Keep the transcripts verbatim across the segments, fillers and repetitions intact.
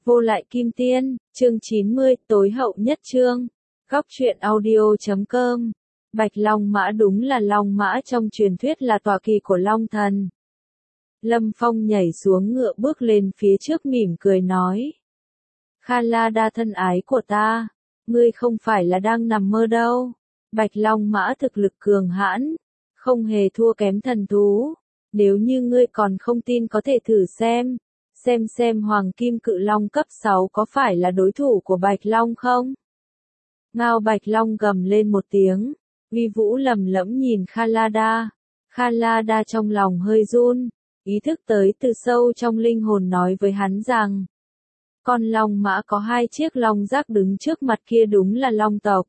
Vô lại kim tiên, chương chín mươi, tối hậu nhất chương. Góc truyện audio chấm com. Bạch Long Mã đúng là Long Mã trong truyền thuyết là tọa kỵ của Long Thần. Lâm Phong nhảy xuống ngựa bước lên phía trước mỉm cười nói. Kha La Đa thân ái của ta, ngươi không phải là đang nằm mơ đâu. Bạch Long Mã thực lực cường hãn, không hề thua kém thần thú. Nếu như ngươi còn không tin có thể thử xem. Xem xem Hoàng Kim Cự Long cấp sáu có phải là đối thủ của Bạch Long không? Ngao Bạch Long gầm lên một tiếng, uy vũ lầm lẫm nhìn Kha La Đa. Kha La Đa trong lòng hơi run, ý thức tới từ sâu trong linh hồn nói với hắn rằng, con Long Mã có hai chiếc long giác đứng trước mặt kia đúng là Long tộc.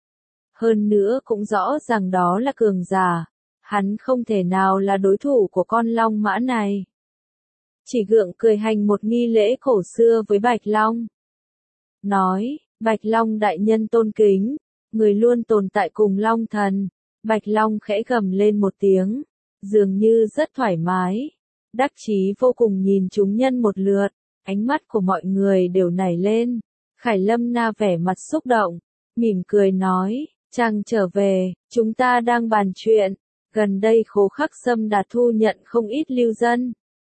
Hơn nữa cũng rõ ràng đó là cường giả, hắn không thể nào là đối thủ của con Long Mã này. Chỉ gượng cười hành một nghi lễ cổ xưa với Bạch Long. Nói, Bạch Long đại nhân tôn kính, người luôn tồn tại cùng Long Thần. Bạch Long khẽ gầm lên một tiếng, dường như rất thoải mái, đắc chí vô cùng nhìn chúng nhân một lượt, ánh mắt của mọi người đều nảy lên. Khải Lâm Na vẻ mặt xúc động, mỉm cười nói, chàng trở về, chúng ta đang bàn chuyện, gần đây Khố Khắc Sâm đã thu nhận không ít lưu dân.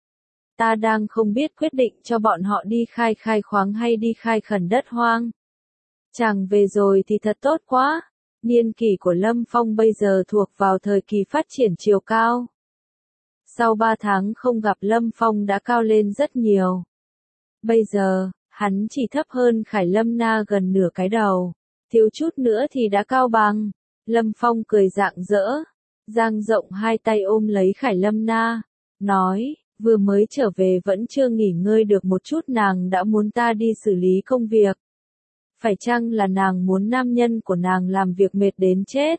Ta đang không biết quyết định cho bọn họ đi khai khai khoáng hay đi khai khẩn đất hoang. Chàng về rồi thì thật tốt quá. Niên kỷ của Lâm Phong bây giờ thuộc vào thời kỳ phát triển chiều cao. Sau ba tháng không gặp Lâm Phong đã cao lên rất nhiều. Bây giờ, hắn chỉ thấp hơn Khải Lâm Na gần nửa cái đầu. Thiếu chút nữa thì đã cao bằng. Lâm Phong cười rạng rỡ, dang rộng hai tay ôm lấy Khải Lâm Na, nói. Vừa mới trở về vẫn chưa nghỉ ngơi được một chút nàng đã muốn ta đi xử lý công việc. Phải chăng là nàng muốn nam nhân của nàng làm việc mệt đến chết?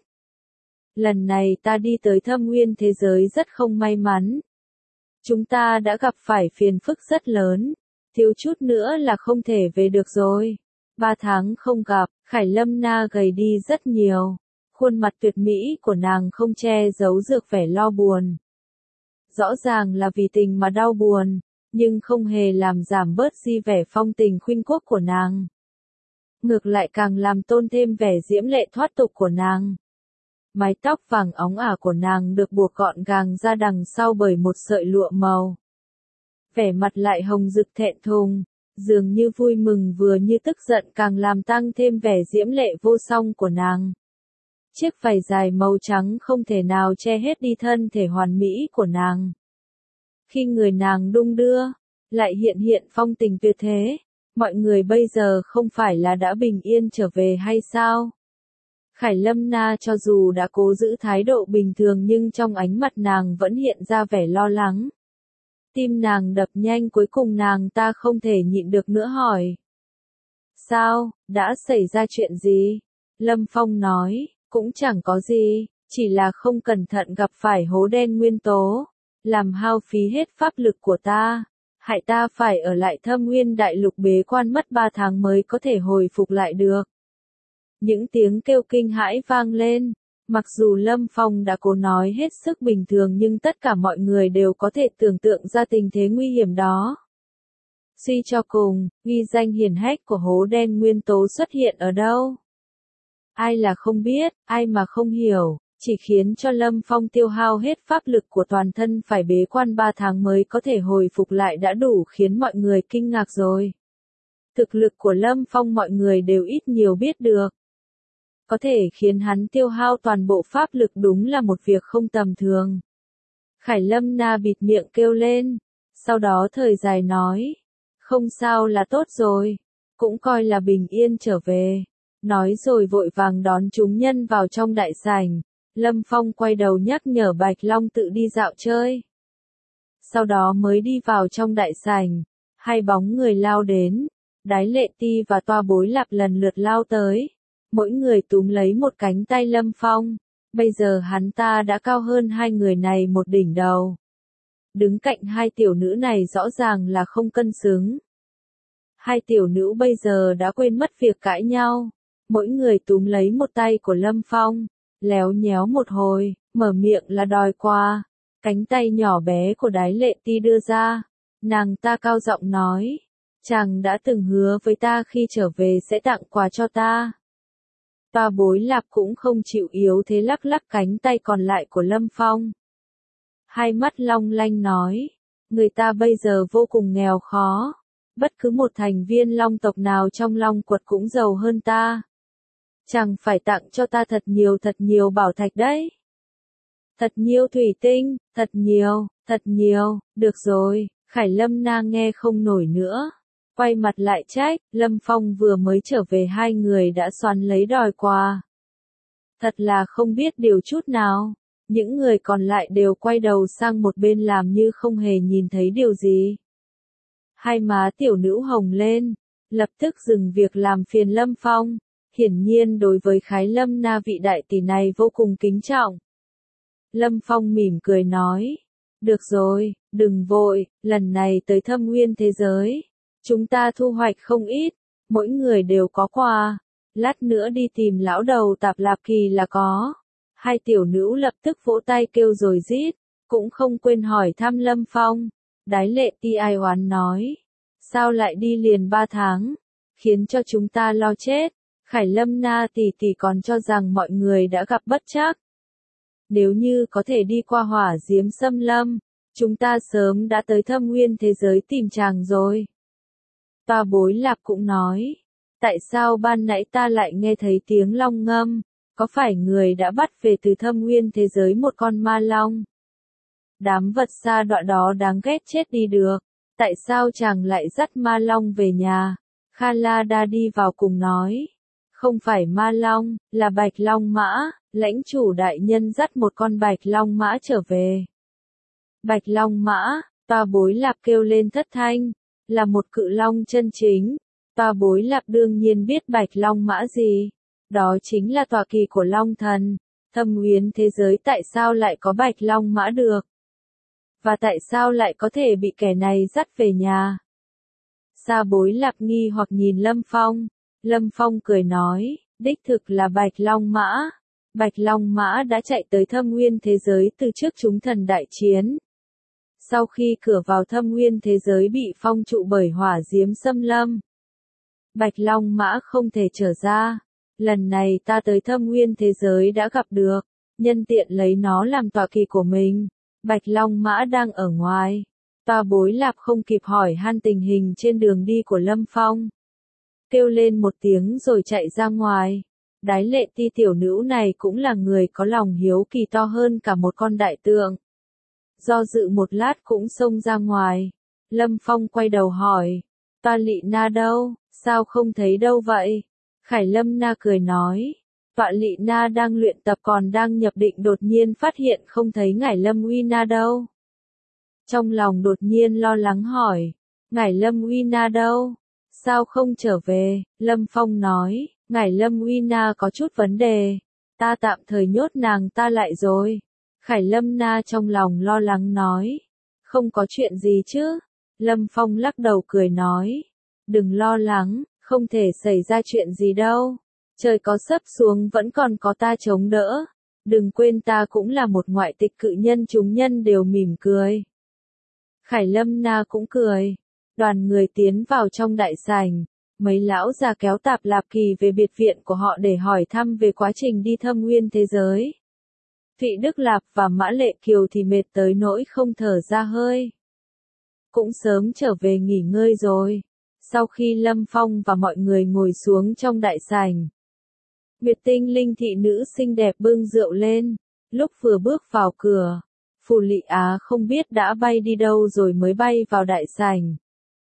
Lần này ta đi tới thâm nguyên thế giới rất không may mắn. Chúng ta đã gặp phải phiền phức rất lớn, thiếu chút nữa là không thể về được rồi. Ba tháng không gặp, Khải Lâm Na gầy đi rất nhiều. Khuôn mặt tuyệt mỹ của nàng không che giấu được vẻ lo buồn. Rõ ràng là vì tình mà đau buồn, nhưng không hề làm giảm bớt di vẻ phong tình khuynh quốc của nàng. Ngược lại càng làm tôn thêm vẻ diễm lệ thoát tục của nàng. Mái tóc vàng óng ả của nàng được buộc gọn gàng ra đằng sau bởi một sợi lụa màu. Vẻ mặt lại hồng rực thẹn thùng, dường như vui mừng vừa như tức giận càng làm tăng thêm vẻ diễm lệ vô song của nàng. Chiếc vải dài màu trắng không thể nào che hết đi thân thể hoàn mỹ của nàng. Khi người nàng đung đưa, lại hiện hiện phong tình tuyệt thế, mọi người bây giờ không phải là đã bình yên trở về hay sao? Khải Lâm Na cho dù đã cố giữ thái độ bình thường nhưng trong ánh mắt nàng vẫn hiện ra vẻ lo lắng. Tim nàng đập nhanh cuối cùng nàng ta không thể nhịn được nữa hỏi. Sao, đã xảy ra chuyện gì? Lâm Phong nói. Cũng chẳng có gì, chỉ là không cẩn thận gặp phải hố đen nguyên tố, làm hao phí hết pháp lực của ta, hại ta phải ở lại thâm nguyên đại lục bế quan mất ba tháng mới có thể hồi phục lại được. Những tiếng kêu kinh hãi vang lên, mặc dù Lâm Phong đã cố nói hết sức bình thường nhưng tất cả mọi người đều có thể tưởng tượng ra tình thế nguy hiểm đó. Suy cho cùng, uy danh hiển hách của hố đen nguyên tố xuất hiện ở đâu? Ai là không biết, ai mà không hiểu, chỉ khiến cho Lâm Phong tiêu hao hết pháp lực của toàn thân phải bế quan ba tháng mới có thể hồi phục lại đã đủ khiến mọi người kinh ngạc rồi. Thực lực của Lâm Phong mọi người đều ít nhiều biết được. Có thể khiến hắn tiêu hao toàn bộ pháp lực đúng là một việc không tầm thường. Khải Lâm Na bịt miệng kêu lên, sau đó thời dài nói, không sao là tốt rồi, cũng coi là bình yên trở về. Nói rồi vội vàng đón chúng nhân vào trong đại sảnh, Lâm Phong quay đầu nhắc nhở Bạch Long tự đi dạo chơi. Sau đó mới đi vào trong đại sảnh, hai bóng người lao đến, Đái Lệ Ti và Toa Bối Lạp lần lượt lao tới, mỗi người túm lấy một cánh tay Lâm Phong, bây giờ hắn ta đã cao hơn hai người này một đỉnh đầu. Đứng cạnh hai tiểu nữ này rõ ràng là không cân xứng. Hai tiểu nữ bây giờ đã quên mất việc cãi nhau. Mỗi người túm lấy một tay của Lâm Phong, léo nhéo một hồi, mở miệng là đòi qua. Cánh tay nhỏ bé của Đái Lệ Ti đưa ra, nàng ta cao giọng nói, Chàng đã từng hứa với ta khi trở về sẽ tặng quà cho ta. Toa Bối Lạp cũng không chịu yếu thế lắc lắc cánh tay còn lại của Lâm Phong. Hai mắt long lanh nói, người ta bây giờ vô cùng nghèo khó. Bất cứ một thành viên long tộc nào trong long quật cũng giàu hơn ta. Chàng phải tặng cho ta thật nhiều thật nhiều bảo thạch đấy. Thật nhiều thủy tinh, thật nhiều, thật nhiều, được rồi, Khải Lâm Na nghe không nổi nữa. Quay mặt lại trách, Lâm Phong vừa mới trở về hai người đã xoắn lấy đòi quà. Thật là không biết điều chút nào. Những người còn lại đều quay đầu sang một bên làm như không hề nhìn thấy điều gì. Hai má tiểu nữ hồng lên, lập tức dừng việc làm phiền Lâm Phong. Hiển nhiên đối với Khải Lâm Na vị đại tỷ này vô cùng kính trọng. Lâm Phong mỉm cười nói, được rồi, đừng vội, lần này tới Thâm Nguyên thế giới. Chúng ta thu hoạch không ít, mỗi người đều có quà. Lát nữa đi tìm lão đầu Tạp Lạp Kỳ là có. Hai tiểu nữ lập tức vỗ tay kêu rồi rít, cũng không quên hỏi thăm Lâm Phong. Đái Lệ Ti ai oán nói, sao lại đi liền ba tháng, khiến cho chúng ta lo chết. Khải Lâm Na tỷ tỷ còn cho rằng mọi người đã gặp bất trắc. Nếu như có thể đi qua hỏa diễm xâm lâm, chúng ta sớm đã tới Thâm Nguyên thế giới tìm chàng rồi. Toa Bối Lạp cũng nói, tại sao ban nãy ta lại nghe thấy tiếng long ngâm, có phải người đã bắt về từ Thâm Nguyên thế giới một con ma long? Đám vật xa đọa đó đáng ghét chết đi được, tại sao chàng lại dắt ma long về nhà? Kha La Đa đi vào cùng nói, không phải ma long, là bạch long mã, lãnh chủ đại nhân dắt một con bạch long mã trở về. Bạch long mã, Toa Bối Lạp kêu lên thất thanh, là một cự long chân chính. Toa Bối Lạp đương nhiên biết bạch long mã gì, đó chính là tọa kỳ của long thần. Thâm Nguyên thế giới tại sao lại có bạch long mã được? Và tại sao lại có thể bị kẻ này dắt về nhà? Sa Bối Lạp nghi hoặc nhìn Lâm Phong. Lâm Phong cười nói, đích thực là bạch long mã. Bạch long mã đã chạy tới Thâm Nguyên thế giới từ trước chúng thần đại chiến. Sau khi cửa vào Thâm Nguyên thế giới bị phong trụ bởi hỏa diễm xâm lâm, bạch long mã không thể trở ra. Lần này ta tới Thâm Nguyên thế giới đã gặp được, nhân tiện lấy nó làm tọa kỳ của mình. Bạch long mã đang ở ngoài. Toa Bối Lạp không kịp hỏi han tình hình trên đường đi của Lâm Phong, kêu lên một tiếng rồi chạy ra ngoài. Đái Lệ Ti tiểu nữ này cũng là người có lòng hiếu kỳ to hơn cả một con đại tượng. Do dự một lát cũng xông ra ngoài. Lâm Phong quay đầu hỏi, Toa Lị Na đâu, sao không thấy đâu vậy? Khải Lâm Na cười nói, Toa Lị Na đang luyện tập còn đang nhập định đột nhiên phát hiện không thấy Ngải Lâm Uy Na đâu. Trong lòng đột nhiên lo lắng hỏi, Ngải Lâm Uy Na đâu? Sao không trở về? Lâm Phong nói, Ngải Lâm Uy Na có chút vấn đề, ta tạm thời nhốt nàng ta lại rồi. Khải Lâm Na trong lòng lo lắng nói, không có chuyện gì chứ? Lâm Phong lắc đầu cười nói, đừng lo lắng, không thể xảy ra chuyện gì đâu. Trời có sắp xuống vẫn còn có ta chống đỡ. Đừng quên ta cũng là một ngoại tịch cự nhân. Chúng nhân đều mỉm cười. Khải Lâm Na cũng cười. Đoàn người tiến vào trong đại sảnh. Mấy lão già kéo Tạp Lạp Kỳ về biệt viện của họ để hỏi thăm về quá trình đi Thâm Nguyên thế giới. Thụy Đức Lạp và Mã Lệ Kiều thì mệt tới nỗi không thở ra hơi. Cũng sớm trở về nghỉ ngơi rồi. Sau khi Lâm Phong và mọi người ngồi xuống trong đại sảnh, Nguyệt Tinh Linh thị nữ xinh đẹp bưng rượu lên. Lúc vừa bước vào cửa, Phù Lị Á không biết đã bay đi đâu rồi mới bay vào đại sảnh.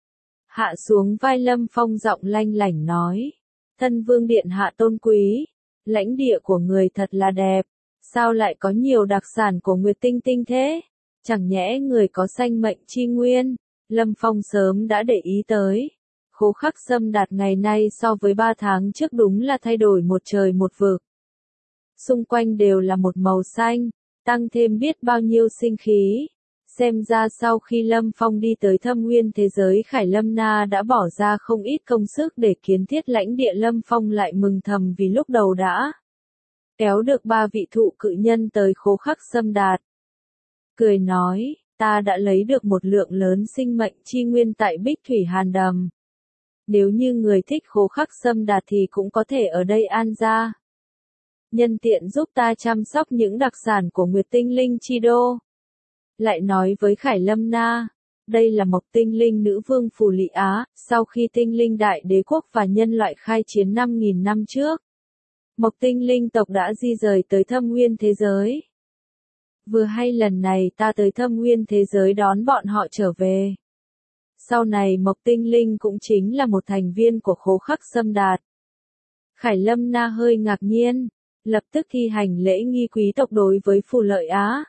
Hạ xuống vai Lâm Phong giọng lanh lảnh nói, thân vương điện hạ tôn quý, lãnh địa của người thật là đẹp, sao lại có nhiều đặc sản của Nguyệt Tinh Tinh thế? Chẳng nhẽ người có sanh mệnh chi nguyên? Lâm Phong sớm đã để ý tới. Khố Khắc Sâm Đạt ngày nay so với ba tháng trước đúng là thay đổi một trời một vực. Xung quanh đều là một màu xanh, tăng thêm biết bao nhiêu sinh khí. Xem ra sau khi Lâm Phong đi tới Thâm Nguyên thế giới, Khải Lâm Na đã bỏ ra không ít công sức để kiến thiết lãnh địa. Lâm Phong lại mừng thầm vì lúc đầu đã kéo được ba vị thụ cự nhân tới Khố Khắc Sâm Đạt. Cười nói, ta đã lấy được một lượng lớn sinh mệnh chi nguyên tại Bích Thủy Hàn Đầm. Nếu như người thích Khố Khắc Sâm Đạt thì cũng có thể ở đây an gia. Nhân tiện giúp ta chăm sóc những đặc sản của Nguyệt Tinh Linh chi đô. Lại nói với Khải Lâm Na, đây là Mộc Tinh Linh nữ vương Phù Lị Á, sau khi Tinh Linh Đại Đế quốc và nhân loại khai chiến năm nghìn năm trước. Mộc Tinh Linh tộc đã di rời tới thâm nguyên thế giới. Vừa hay lần này ta tới thâm nguyên thế giới đón bọn họ trở về. Sau này Mộc Tinh Linh cũng chính là một thành viên của Khố Khắc Sâm Đạt. Khải Lâm Na hơi ngạc nhiên, lập tức thi hành lễ nghi quý tộc đối với Phù Lợi Á.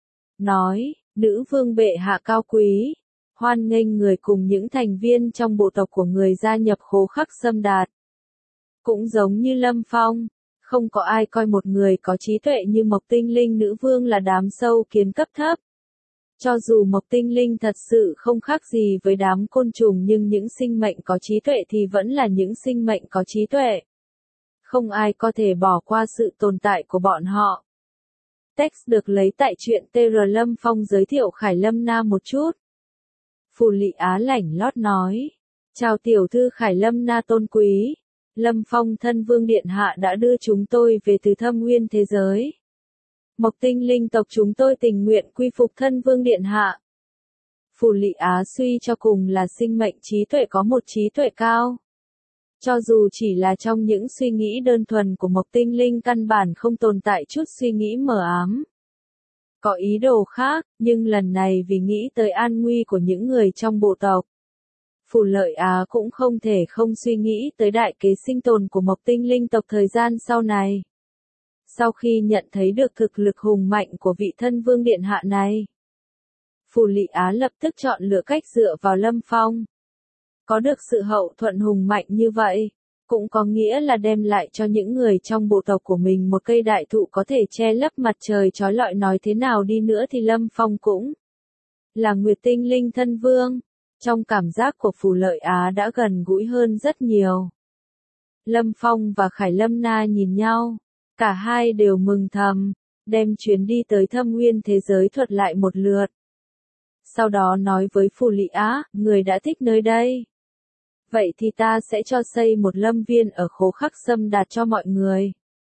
Nói, nữ vương bệ hạ cao quý, hoan nghênh người cùng những thành viên trong bộ tộc của người gia nhập Khố Khắc Sâm Đạt. Cũng giống như Lâm Phong, không có ai coi một người có trí tuệ như Mộc Tinh Linh nữ vương là đám sâu kiến cấp thấp. Cho dù Mộc Tinh Linh thật sự không khác gì với đám côn trùng nhưng những sinh mệnh có trí tuệ thì vẫn là những sinh mệnh có trí tuệ. Không ai có thể bỏ qua sự tồn tại của bọn họ. Text được lấy tại truyện tê rờ Lâm Phong giới thiệu Khải Lâm Na một chút. Phù Lị Á lảnh lót nói. Chào tiểu thư Khải Lâm Na tôn quý. Lâm Phong thân vương điện hạ đã đưa chúng tôi về từ thâm nguyên thế giới. Mộc Tinh Linh tộc chúng tôi tình nguyện quy phục thân vương điện hạ. Phù Lị Á suy cho cùng là sinh mệnh trí tuệ có một trí tuệ cao. Cho dù chỉ là trong những suy nghĩ đơn thuần của Mộc Tinh Linh căn bản không tồn tại chút suy nghĩ mờ ám. Có ý đồ khác, nhưng lần này vì nghĩ tới an nguy của những người trong bộ tộc. Phù Lợi Á cũng không thể không suy nghĩ tới đại kế sinh tồn của Mộc Tinh Linh tộc thời gian sau này. Sau khi nhận thấy được thực lực hùng mạnh của vị thân vương điện hạ này, Phù Lị Á lập tức chọn lựa cách dựa vào Lâm Phong. Có được sự hậu thuẫn hùng mạnh như vậy, cũng có nghĩa là đem lại cho những người trong bộ tộc của mình một cây đại thụ có thể che lấp mặt trời chói lọi. Nói thế nào đi nữa thì Lâm Phong cũng là Nguyệt Tinh Linh thân vương. Trong cảm giác của Phù Lợi Á đã gần gũi hơn rất nhiều. Lâm Phong và Khải Lâm Na nhìn nhau, cả hai đều mừng thầm, đem chuyến đi tới thâm nguyên thế giới thuật lại một lượt. Sau đó nói với Phù Lị Á, người đã thích nơi đây. Vậy thì ta sẽ cho xây một lâm viên ở Khố Khắc Sâm Đạt cho mọi người.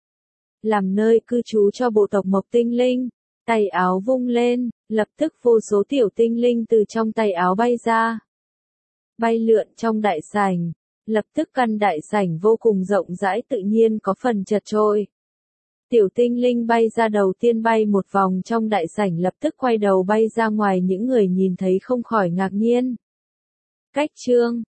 Làm nơi cư trú cho bộ tộc Mộc Tinh Linh. Tay áo vung lên, lập tức vô số tiểu tinh linh từ trong tay áo bay ra. Bay lượn trong đại sảnh, lập tức căn đại sảnh vô cùng rộng rãi tự nhiên có phần chật chội. Tiểu tinh linh bay ra đầu tiên bay một vòng trong đại sảnh lập tức quay đầu bay ra ngoài, những người nhìn thấy không khỏi ngạc nhiên. Cách chương